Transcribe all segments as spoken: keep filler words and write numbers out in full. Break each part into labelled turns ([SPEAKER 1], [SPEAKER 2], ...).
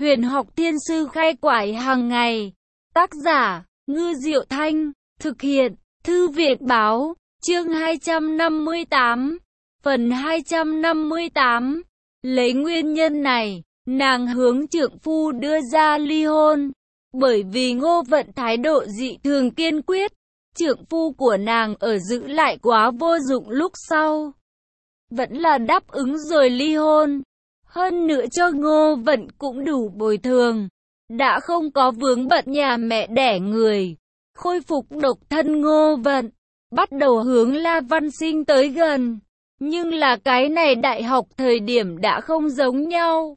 [SPEAKER 1] Huyền học thiên sư khai quải hàng ngày. Tác giả, Ngư Diệu Thanh. Thực hiện, Thư viện Báo. Chương hai trăm năm mươi tám. Phần hai trăm năm mươi tám. Lấy nguyên nhân này, nàng hướng trượng phu đưa ra ly hôn. Bởi vì Ngô Vận thái độ dị thường kiên quyết, trượng phu của nàng ở giữ lại quá vô dụng, lúc sau vẫn là đáp ứng rồi ly hôn. Hơn nữa cho Ngô Vận cũng đủ bồi thường, đã không có vướng bận nhà mẹ đẻ người. Khôi phục độc thân, Ngô Vận bắt đầu hướng La Văn Sinh tới gần. Nhưng là cái này đại học thời điểm đã không giống nhau.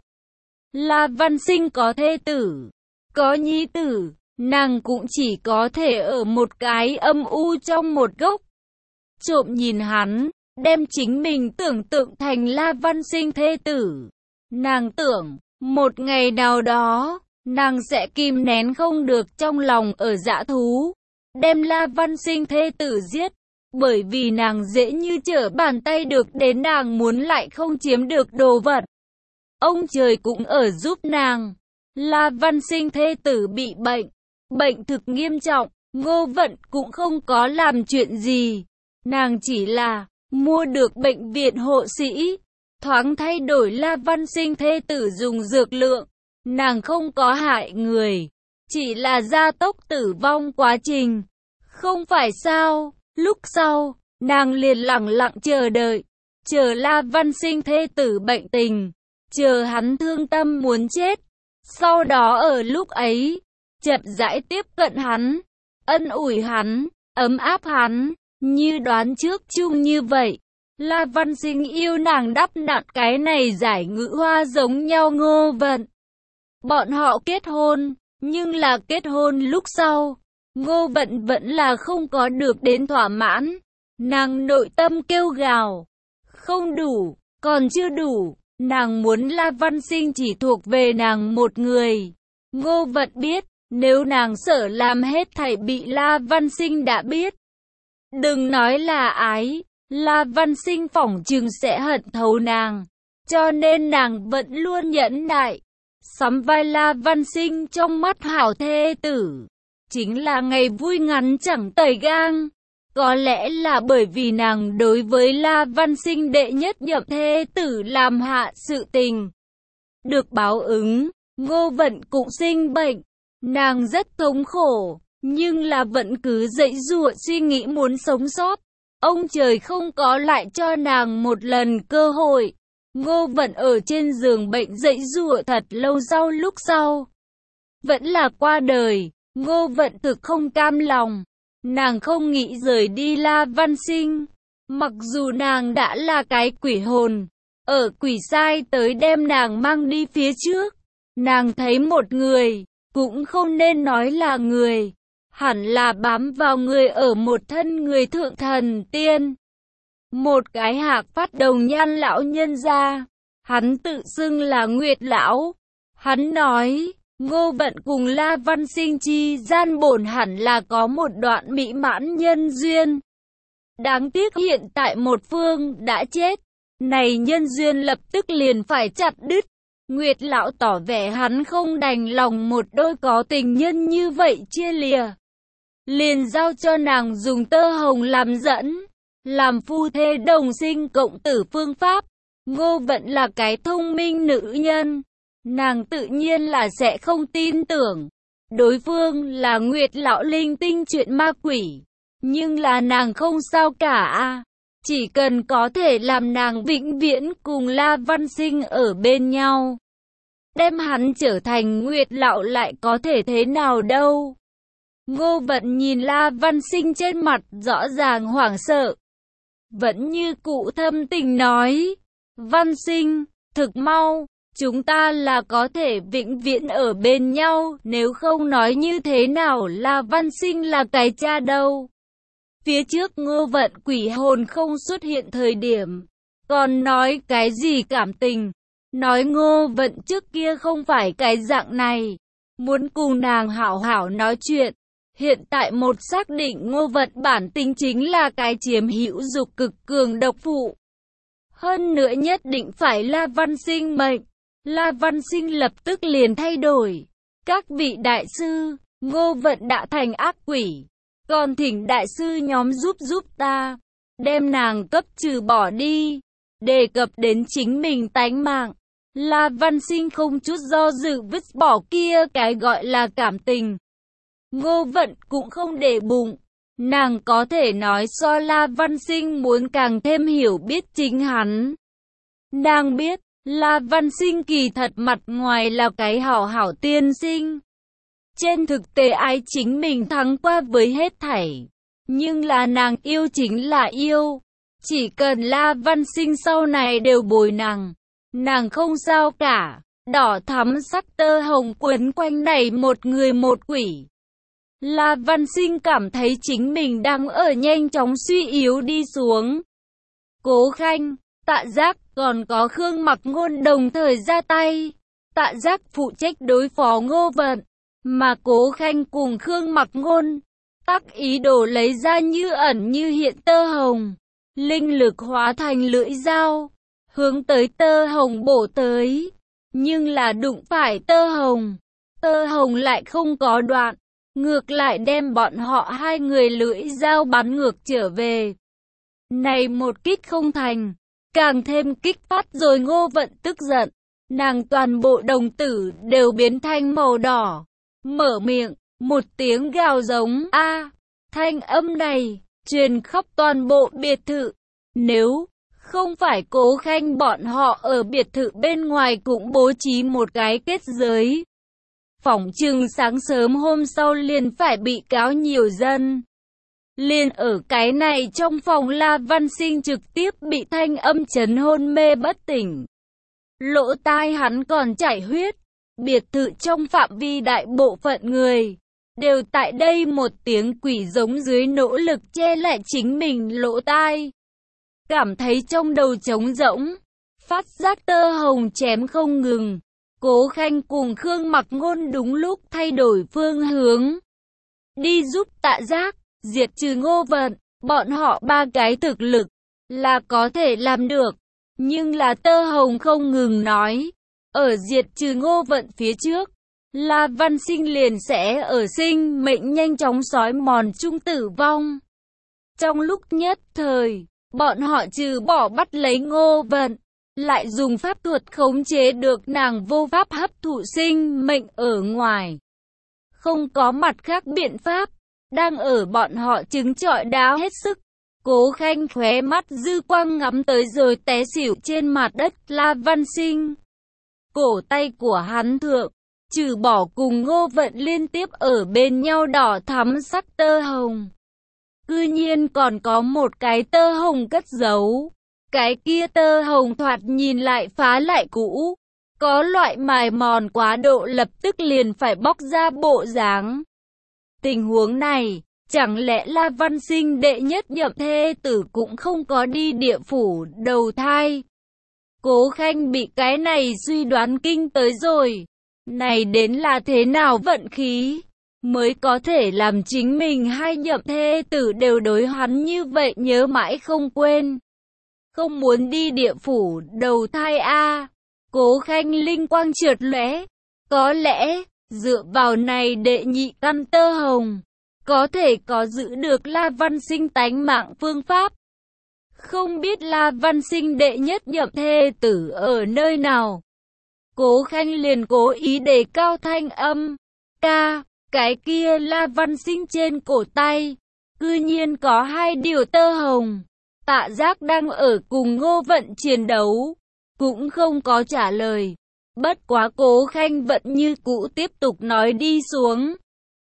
[SPEAKER 1] La Văn Sinh có thê tử, có nhi tử, nàng cũng chỉ có thể ở một cái âm u trong một góc, trộm nhìn hắn, đem chính mình tưởng tượng thành La Văn Sinh thê tử. Nàng tưởng, một ngày nào đó, nàng sẽ kìm nén không được trong lòng ở dã thú, đem La Văn Sinh thê tử giết. Bởi vì nàng dễ như trở bàn tay được đến nàng muốn lại không chiếm được đồ vật. Ông trời cũng ở giúp nàng. La Văn Sinh thê tử bị bệnh, bệnh thực nghiêm trọng, Ngô Vận cũng không có làm chuyện gì. Nàng chỉ là mua được bệnh viện hộ sĩ, thoáng thay đổi La Văn Sinh thê tử dùng dược lượng. Nàng không có hại người, chỉ là gia tốc tử vong quá trình. Không phải sao? Lúc sau, nàng liền lặng lặng chờ đợi, chờ La Văn Sinh thê tử bệnh tình, chờ hắn thương tâm muốn chết. Sau đó ở lúc ấy, chậm rãi tiếp cận hắn, ân ủi hắn, ấm áp hắn, như đoán trước chung như vậy. La Văn Sinh yêu nàng đắp nặn cái này giải ngữ hoa giống nhau. Ngô Vận bọn họ kết hôn, nhưng là kết hôn lúc sau, Ngô Vận vẫn là không có được đến thỏa mãn. Nàng nội tâm kêu gào, không đủ, còn chưa đủ. Nàng muốn La Văn Sinh chỉ thuộc về nàng một người. Ngô Vận biết, nếu nàng sợ làm hết thảy bị La Văn Sinh đã biết, đừng nói là ái, La Văn Sinh phỏng chừng sẽ hận thấu nàng. Cho nên nàng vẫn luôn nhẫn nại, sắm vai La Văn Sinh trong mắt hảo thê tử. Chính là ngày vui ngắn chẳng tẩy gang. Có lẽ là bởi vì nàng đối với La Văn Sinh đệ nhất nhậm thê tử làm hạ sự tình được báo ứng. Ngô Vận cũng sinh bệnh, nàng rất thống khổ, nhưng là vẫn cứ dãy dụa suy nghĩ muốn sống sót. Ông trời không có lại cho nàng một lần cơ hội. Ngô Vận ở trên giường bệnh dãy dụa thật lâu, sau lúc sau vẫn là qua đời. Ngô Vận thực không cam lòng, nàng không nghĩ rời đi La Văn Sinh. Mặc dù nàng đã là cái quỷ hồn, ở quỷ sai tới đem nàng mang đi phía trước. Nàng thấy một người, cũng không nên nói là người, hẳn là bám vào người ở một thân người thượng thần tiên. Một cái hạc phát đồng nhan lão nhân ra, hắn tự xưng là Nguyệt Lão. Hắn nói, Ngô Vận cùng La Văn Sinh chi gian bổn hẳn là có một đoạn mỹ mãn nhân duyên. Đáng tiếc hiện tại một phương đã chết, này nhân duyên lập tức liền phải chặt đứt. Nguyệt Lão tỏ vẻ hắn không đành lòng một đôi có tình nhân như vậy chia lìa, liền giao cho nàng dùng tơ hồng làm dẫn, làm phu thê đồng sinh cộng tử phương pháp. Ngô Vận là cái thông minh nữ nhân, nàng tự nhiên là sẽ không tin tưởng đối phương là Nguyệt Lão linh tinh chuyện ma quỷ. Nhưng là nàng không sao cả a, chỉ cần có thể làm nàng vĩnh viễn cùng La Văn Sinh ở bên nhau, đem hắn trở thành Nguyệt Lão lại có thể thế nào đâu. Ngô Vận nhìn La Văn Sinh trên mặt rõ ràng hoảng sợ, vẫn như cụ thâm tình nói, Văn Sinh, thực mau, chúng ta là có thể vĩnh viễn ở bên nhau, nếu không nói như thế nào La Văn Sinh là cái cha đâu. Phía trước Ngô Vận quỷ hồn không xuất hiện thời điểm, còn nói cái gì cảm tình, nói Ngô Vận trước kia không phải cái dạng này, muốn cùng nàng hảo hảo nói chuyện. Hiện tại một xác định Ngô Vận bản tính chính là cái chiếm hữu dục cực cường độc phụ. Hơn nữa nhất định phải La Văn Sinh mệnh. La Văn Sinh lập tức liền thay đổi. Các vị đại sư, Ngô Vận đã thành ác quỷ, còn thỉnh đại sư nhóm giúp giúp ta, đem nàng cấp trừ bỏ đi. Đề cập đến chính mình tánh mạng, La Văn Sinh không chút do dự vứt bỏ kia cái gọi là cảm tình. Ngô Vận cũng không để bụng, nàng có thể nói so La Văn Sinh muốn càng thêm hiểu biết chính hắn. Nàng biết, La Văn Sinh kỳ thật mặt ngoài là cái hảo hảo tiên sinh. Trên thực tế ai chính mình thắng qua với hết thảy. Nhưng là nàng yêu chính là yêu. Chỉ cần La Văn Sinh sau này đều bồi nàng, nàng không sao cả. Đỏ thắm sắc tơ hồng quấn quanh này một người một quỷ. La Văn Sinh cảm thấy chính mình đang ở nhanh chóng suy yếu đi xuống. Cố Khanh, Tạ Giác còn có Khương Mặc Ngôn đồng thời ra tay. Tạ Giác phụ trách đối phó Ngô Vận, mà Cố Khanh cùng Khương Mặc Ngôn tác ý đồ lấy ra như ẩn như hiện tơ hồng, linh lực hóa thành lưỡi dao, hướng tới tơ hồng bổ tới. Nhưng là đụng phải tơ hồng, tơ hồng lại không có đoạn, ngược lại đem bọn họ hai người lưỡi dao bắn ngược trở về. Này một kích không thành, càng thêm kích phát rồi Ngô Vận tức giận, nàng toàn bộ đồng tử đều biến thành màu đỏ, mở miệng, một tiếng gào giống a, thanh âm này truyền khắp toàn bộ biệt thự. Nếu không phải Cố Khanh bọn họ ở biệt thự bên ngoài cũng bố trí một cái kết giới, phỏng chừng sáng sớm hôm sau liền phải bị cáo nhiều dân. Liền ở cái này trong phòng La Văn Sinh trực tiếp bị thanh âm chấn hôn mê bất tỉnh. Lỗ tai hắn còn chảy huyết. Biệt thự trong phạm vi đại bộ phận người đều tại đây một tiếng quỷ giống dưới nỗ lực che lại chính mình lỗ tai. Cảm thấy trong đầu trống rỗng, phát giác tơ hồng chém không ngừng. Cố Khanh cùng Khương Mặc Ngôn đúng lúc thay đổi phương hướng, đi giúp Tạ Giác diệt trừ Ngô Vận. Bọn họ ba cái thực lực là có thể làm được, nhưng là tơ hồng không ngừng nói, ở diệt trừ Ngô Vận phía trước, La Văn Sinh liền sẽ ở sinh mệnh nhanh chóng xói mòn chung tử vong. Trong lúc nhất thời, bọn họ trừ bỏ bắt lấy Ngô Vận, lại dùng pháp thuật khống chế được nàng vô pháp hấp thụ sinh mệnh ở ngoài. Không có mặt khác biện pháp, đang ở bọn họ trứng trọi đá hết sức. Cố Khanh khóe mắt dư quang ngắm tới rồi té xỉu trên mặt đất La Văn Sinh. Cổ tay của hắn thượng, trừ bỏ cùng Ngô Vận liên tiếp ở bên nhau đỏ thắm sắc tơ hồng, cư nhiên còn có một cái tơ hồng cất giấu. Cái kia tơ hồng thoạt nhìn lại phá lại cũ, có loại mài mòn quá độ lập tức liền phải bóc ra bộ dáng. Tình huống này, chẳng lẽ La Văn Sinh đệ nhất nhậm thê tử cũng không có đi địa phủ đầu thai? Cố Khanh bị cái này suy đoán kinh tới rồi. Này đến là thế nào vận khí, mới có thể làm chính mình hai nhậm thê tử đều đối hắn như vậy nhớ mãi không quên. Không muốn đi địa phủ đầu thai a à. Cố Khanh linh quang trượt lóe, có lẽ dựa vào này đệ nhị căn tơ hồng, có thể có giữ được La Văn Sinh tánh mạng phương pháp. Không biết La Văn Sinh đệ nhất nhậm thê tử ở nơi nào. Cố Khanh liền cố ý đề cao thanh âm. Ca, cái kia La Văn Sinh trên cổ tay, cư nhiên có hai điều tơ hồng. Tạ Giác đang ở cùng Ngô Vận chiến đấu, cũng không có trả lời. Bất quá Cố Khanh vẫn như cũ tiếp tục nói đi xuống.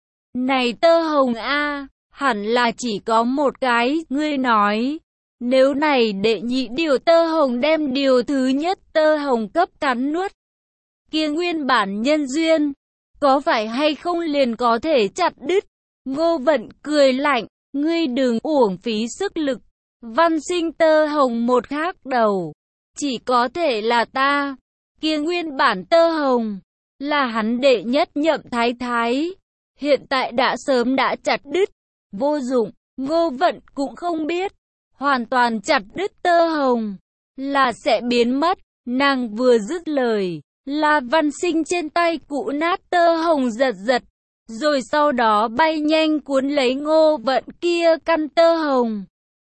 [SPEAKER 1] Này tơ hồng a, hẳn là chỉ có một cái, ngươi nói. Nếu này đệ nhị điều tơ hồng đem điều thứ nhất tơ hồng cấp cắn nuốt, kia nguyên bản nhân duyên, có phải hay không liền có thể chặt đứt? Ngô Vận cười lạnh, ngươi đừng uổng phí sức lực. Văn Sinh tơ hồng một khác đầu, chỉ có thể là ta. Kia nguyên bản tơ hồng, là hắn đệ nhất nhậm thái thái, hiện tại đã sớm đã chặt đứt. Vô dụng, Ngô Vận cũng không biết, hoàn toàn chặt đứt tơ hồng, là sẽ biến mất. Nàng vừa dứt lời, La Văn Sinh trên tay cụ nát tơ hồng giật giật, rồi sau đó bay nhanh cuốn lấy Ngô Vận kia căn tơ hồng.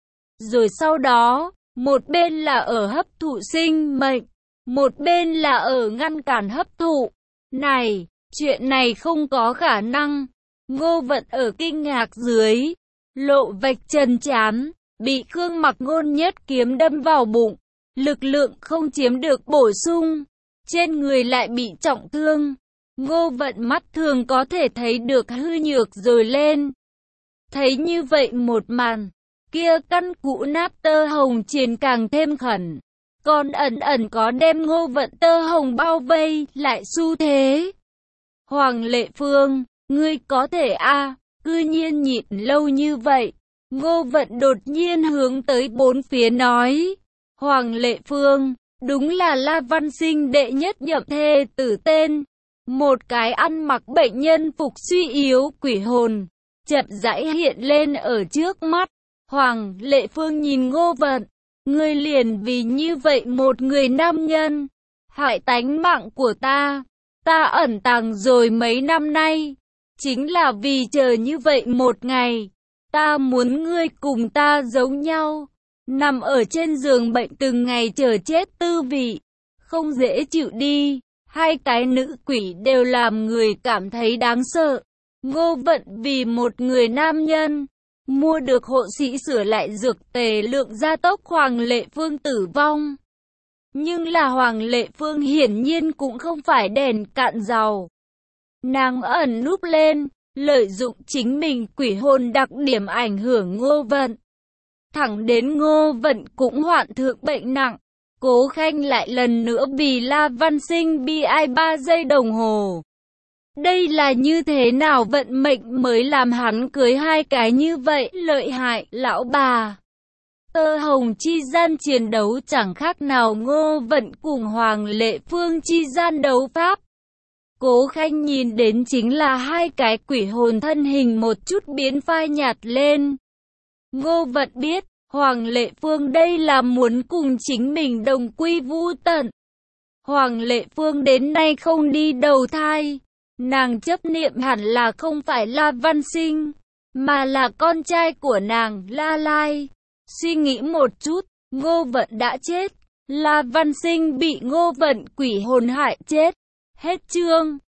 [SPEAKER 1] Rồi sau đó, một bên là ở hấp thụ sinh mệnh, một bên là ở ngăn cản hấp thụ. Này, chuyện này không có khả năng. Ngô Vận ở kinh ngạc dưới, lộ vạch trần trán, bị Khương Mặc Ngôn nhất kiếm đâm vào bụng, lực lượng không chiếm được bổ sung, trên người lại bị trọng thương. Ngô Vận mắt thường có thể thấy được hư nhược rồi lên. Thấy như vậy một màn, kia căn cụ nát tơ hồng chiến càng thêm khẩn, còn ẩn ẩn có đem Ngô Vận tơ hồng bao vây lại xu thế. Hoàng Lệ Phương, ngươi có thể a à, cư nhiên nhịn lâu như vậy. Ngô Vận đột nhiên hướng tới bốn phía nói. Hoàng Lệ Phương, đúng là La Văn Sinh đệ nhất nhậm thê tử tên. Một cái ăn mặc bệnh nhân phục suy yếu quỷ hồn, chậm rãi hiện lên ở trước mắt. Hoàng Lệ Phương nhìn Ngô Vận, ngươi liền vì như vậy một người nam nhân, hại tánh mạng của ta. Ta ẩn tàng rồi mấy năm nay, chính là vì chờ như vậy một ngày. Ta muốn ngươi cùng ta giống nhau, nằm ở trên giường bệnh từng ngày chờ chết tư vị, không dễ chịu đi. Hai cái nữ quỷ đều làm người cảm thấy đáng sợ. Ngô Vận vì một người nam nhân, mua được hộ sĩ sửa lại dược tề lượng gia tốc Hoàng Lệ Phương tử vong. Nhưng là Hoàng Lệ Phương hiển nhiên cũng không phải đèn cạn dầu. Nàng ẩn núp lên, lợi dụng chính mình quỷ hồn đặc điểm ảnh hưởng Ngô Vận. Thẳng đến Ngô Vận cũng hoạn thượng bệnh nặng, Cố Khanh lại lần nữa vì La Văn Sinh bi ai ba giây đồng hồ. Đây là như thế nào vận mệnh mới làm hắn cưới hai cái như vậy lợi hại lão bà. Tơ hồng chi gian chiến đấu chẳng khác nào Ngô Vận cùng Hoàng Lệ Phương chi gian đấu pháp. Cố Khanh nhìn đến chính là hai cái quỷ hồn thân hình một chút biến phai nhạt lên. Ngô Vận biết, Hoàng Lệ Phương đây là muốn cùng chính mình đồng quy vu tận. Hoàng Lệ Phương đến nay không đi đầu thai. Nàng chấp niệm hẳn là không phải La Văn Sinh, mà là con trai của nàng La Lai. Suy nghĩ một chút, Ngô Vận đã chết, La Văn Sinh bị Ngô Vận quỷ hồn hại chết. Hết chương.